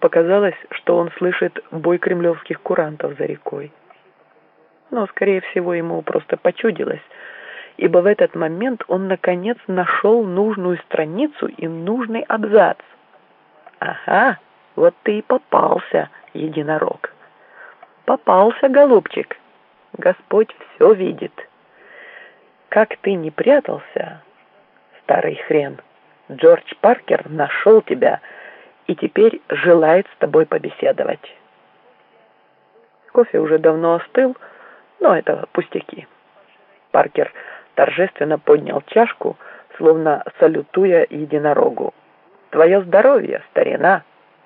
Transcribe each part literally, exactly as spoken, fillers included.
показалось, что он слышит бой кремлевских курантов за рекой. Но, скорее всего, ему просто почудилось, ибо в этот момент он, наконец, нашел нужную страницу и нужный абзац. «Ага, вот ты и попался, единорог. Попался, голубчик. Господь все видит. Как ты не прятался, старый хрен, Джордж Паркер нашел тебя и теперь желает с тобой побеседовать». Кофе уже давно остыл, но это пустяки. Паркер торжественно поднял чашку, словно салютуя единорогу. «Твое здоровье, старина!»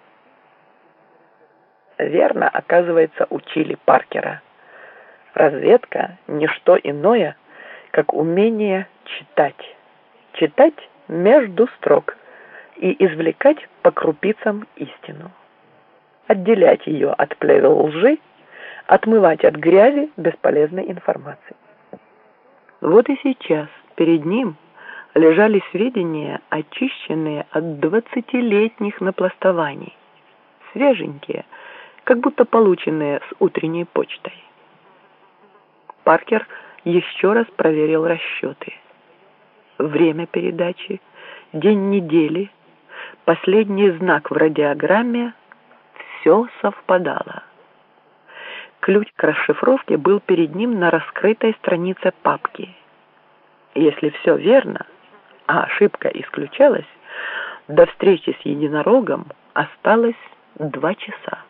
Верно, оказывается, учили Паркера. Разведка — не что иное, как умение читать. Читать между строк и извлекать по крупицам истину. Отделять ее от плевел лжи, отмывать от грязи бесполезной информации. Вот и сейчас перед ним лежали сведения, очищенные от двадцатилетних напластований, свеженькие, как будто полученные с утренней почтой. Паркер еще раз проверил расчеты. Время передачи, день недели, последний знак в радиограмме — все совпадало. Ключ к расшифровке был перед ним на раскрытой странице папки. Если все верно, а ошибка исключалась, до встречи с единорогом осталось два часа.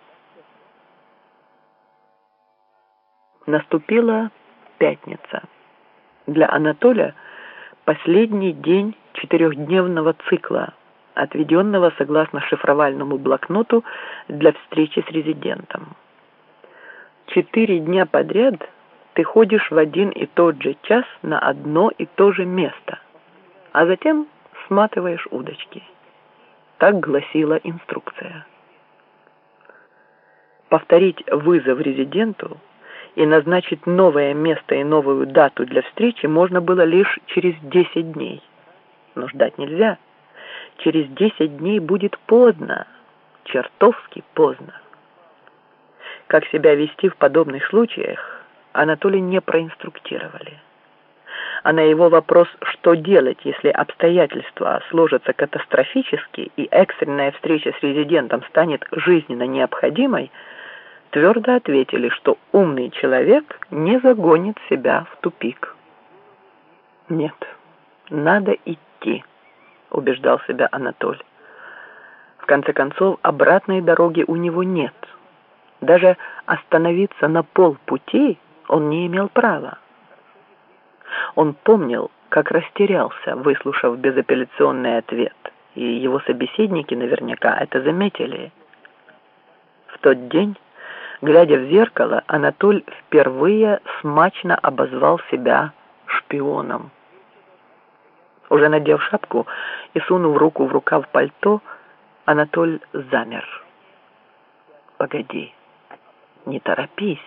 Наступила пятница. Для Анатолия последний день четырехдневного цикла, отведенного согласно шифровальному блокноту для встречи с резидентом. Четыре дня подряд ты ходишь в один и тот же час на одно и то же место, а затем сматываешь удочки. Так гласила инструкция. Повторить вызов резиденту и назначить новое место и новую дату для встречи можно было лишь через десять дней. Но ждать нельзя. Через десять дней будет поздно, чертовски поздно. Как себя вести в подобных случаях, Анатолия не проинструктировали. А на его вопрос, что делать, если обстоятельства сложатся катастрофически и экстренная встреча с резидентом станет жизненно необходимой, твердо ответили, что умный человек не загонит себя в тупик. «Нет, надо идти», — убеждал себя Анатоль. В конце концов, обратной дороги у него нет. Даже остановиться на полпути он не имел права. Он помнил, как растерялся, выслушав безапелляционный ответ, и его собеседники наверняка это заметили. В тот день, глядя в зеркало, Анатоль впервые смачно обозвал себя шпионом. Уже надев шапку и сунув руку в рукав пальто, Анатоль замер. «Погоди, не торопись.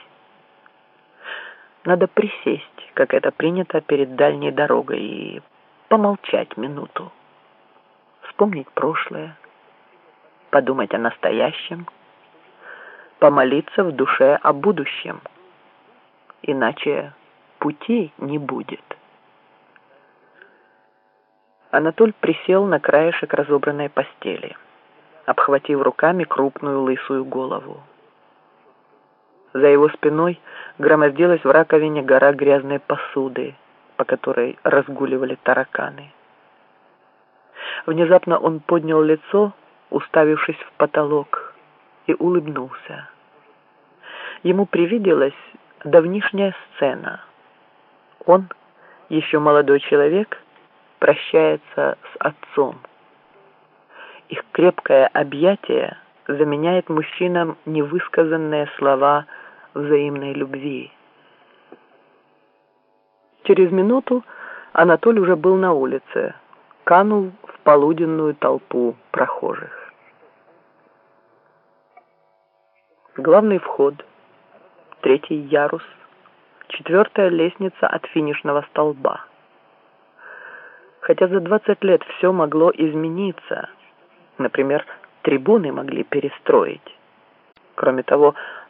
Надо присесть, как это принято перед дальней дорогой, и помолчать минуту. Вспомнить прошлое, подумать о настоящем, помолиться в душе о будущем. Иначе пути не будет». Анатоль присел на краешек разобранной постели, обхватив руками крупную лысую голову. За его спиной громоздилась в раковине гора грязной посуды, по которой разгуливали тараканы. Внезапно он поднял лицо, уставившись в потолок, и улыбнулся. Ему привиделась давнишняя сцена. Он, еще молодой человек, прощается с отцом. Их крепкое объятие заменяет мужчинам невысказанные слова взаимной любви. Через минуту Анатоль уже был на улице, канул в полуденную толпу прохожих. Главный вход, третий ярус, четвертая лестница от финишного столба. Хотя за двадцать лет все могло измениться, например, трибуны могли перестроить. Кроме того,